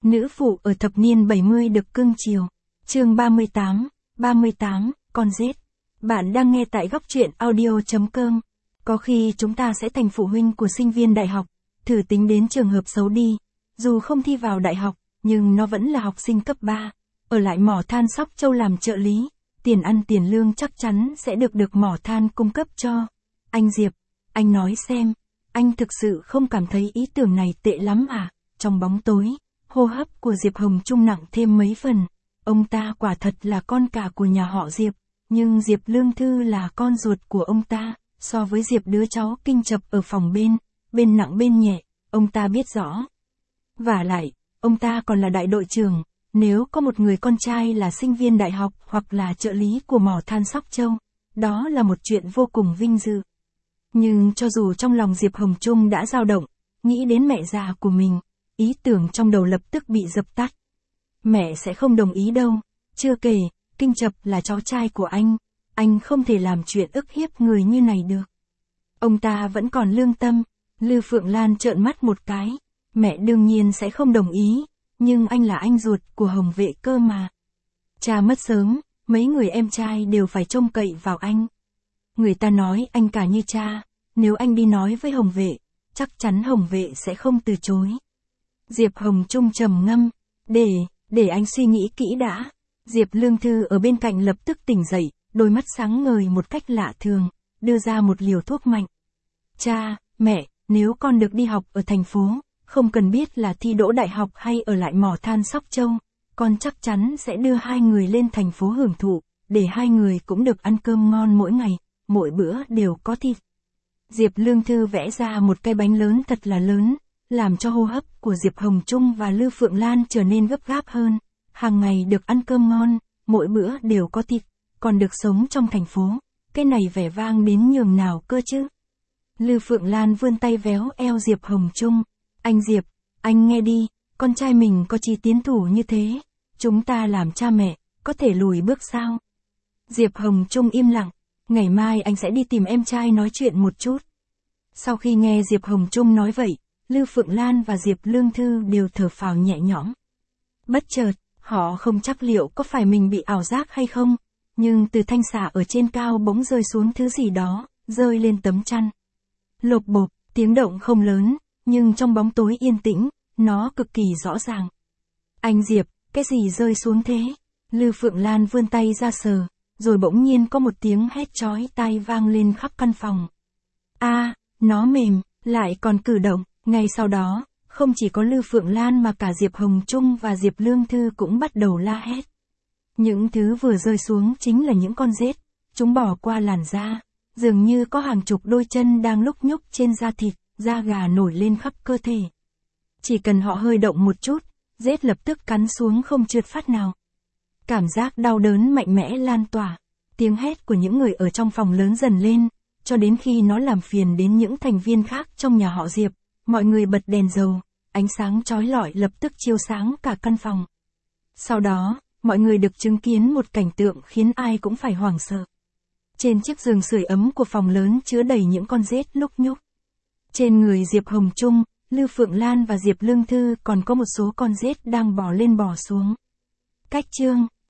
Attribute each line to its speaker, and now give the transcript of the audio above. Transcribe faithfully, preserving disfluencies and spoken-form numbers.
Speaker 1: Nữ phụ ở thập niên bảy mươi được cưng chiều. Chương ba mươi tám, ba mươi tám, con rết. Bạn đang nghe tại góc truyện audio chấm com. Có khi chúng ta sẽ thành phụ huynh của sinh viên đại học, thử tính đến trường hợp xấu đi. Dù không thi vào đại học, nhưng nó vẫn là học sinh cấp ba. Ở lại mỏ than Sóc Châu làm trợ lý, tiền ăn tiền lương chắc chắn sẽ được được mỏ than cung cấp cho. Anh Diệp, anh nói xem, anh thực sự không cảm thấy ý tưởng này tệ lắm à? Trong bóng tối, hô hấp của Diệp Hồng Trung nặng thêm mấy phần. Ông ta quả thật là con cả của nhà họ Diệp, nhưng Diệp Lương Thư là con ruột của ông ta. So với Diệp đứa cháu kinh chập ở phòng bên, bên nặng bên nhẹ, ông ta biết rõ. Vả lại, ông ta còn là đại đội trưởng, nếu có một người con trai là sinh viên đại học hoặc là trợ lý của mỏ than Sóc Châu, đó là một chuyện vô cùng vinh dự. Nhưng cho dù trong lòng Diệp Hồng Trung đã dao động, nghĩ đến mẹ già của mình, ý tưởng trong đầu lập tức bị dập tắt. Mẹ sẽ không đồng ý đâu, chưa kể, Kinh Chập là cháu trai của anh, anh không thể làm chuyện ức hiếp người như này được. Ông ta vẫn còn lương tâm. Lư Phượng Lan trợn mắt một cái, mẹ đương nhiên sẽ không đồng ý, nhưng anh là anh ruột của Hồng Vệ cơ mà. Cha mất sớm, mấy người em trai đều phải trông cậy vào anh. Người ta nói anh cả như cha, nếu anh đi nói với Hồng Vệ, chắc chắn Hồng Vệ sẽ không từ chối. Diệp Hồng Trung trầm ngâm, để, để anh suy nghĩ kỹ đã. Diệp Lương Thư ở bên cạnh lập tức tỉnh dậy, đôi mắt sáng ngời một cách lạ thường, đưa ra một liều thuốc mạnh. Cha, mẹ, nếu con được đi học ở thành phố, không cần biết là thi đỗ đại học hay ở lại mỏ than Sóc Châu, con chắc chắn sẽ đưa hai người lên thành phố hưởng thụ, để hai người cũng được ăn cơm ngon mỗi ngày, mỗi bữa đều có thịt. Diệp Lương Thư vẽ ra một cái bánh lớn thật là lớn, làm cho hô hấp của Diệp Hồng Trung và Lư Phượng Lan trở nên gấp gáp hơn. Hàng ngày được ăn cơm ngon, mỗi bữa đều có thịt, còn được sống trong thành phố, cái này vẻ vang đến nhường nào cơ chứ. Lư Phượng Lan vươn tay véo eo Diệp Hồng Trung. Anh Diệp, anh nghe đi, con trai mình có chí tiến thủ như thế, chúng ta làm cha mẹ, có thể lùi bước sao? Diệp Hồng Trung im lặng, ngày mai anh sẽ đi tìm em trai nói chuyện một chút. Sau khi nghe Diệp Hồng Trung nói vậy, Lư Phượng Lan và Diệp Lương Thư đều thở phào nhẹ nhõm. Bất chợt, họ không chắc liệu có phải mình bị ảo giác hay không, nhưng từ thanh xà ở trên cao bỗng rơi xuống thứ gì đó, rơi lên tấm chăn. Lộp bộp, tiếng động không lớn, nhưng trong bóng tối yên tĩnh, nó cực kỳ rõ ràng. Anh Diệp, cái gì rơi xuống thế? Lư Phượng Lan vươn tay ra sờ, rồi bỗng nhiên có một tiếng hét chói tai vang lên khắp căn phòng. A, à, nó mềm, lại còn cử động. Ngay sau đó, không chỉ có Lư Phượng Lan mà cả Diệp Hồng Trung và Diệp Lương Thư cũng bắt đầu la hét. Những thứ vừa rơi xuống chính là những con rết, chúng bò qua làn da, dường như có hàng chục đôi chân đang lúc nhúc trên da thịt, da gà nổi lên khắp cơ thể. Chỉ cần họ hơi động một chút, rết lập tức cắn xuống không trượt phát nào. Cảm giác đau đớn mạnh mẽ lan tỏa, tiếng hét của những người ở trong phòng lớn dần lên, cho đến khi nó làm phiền đến những thành viên khác trong nhà họ Diệp. Mọi người bật đèn dầu, ánh sáng chói lọi lập tức chiếu sáng cả căn phòng. Sau đó, mọi người được chứng kiến một cảnh tượng khiến ai cũng phải hoảng sợ. Trên chiếc giường sưởi ấm của phòng lớn chứa đầy những con rết lúc nhúc. Trên người Diệp Hồng Trung, Lư Phượng Lan và Diệp Lương Thư còn có một số con rết đang bò lên bò xuống. Cách chương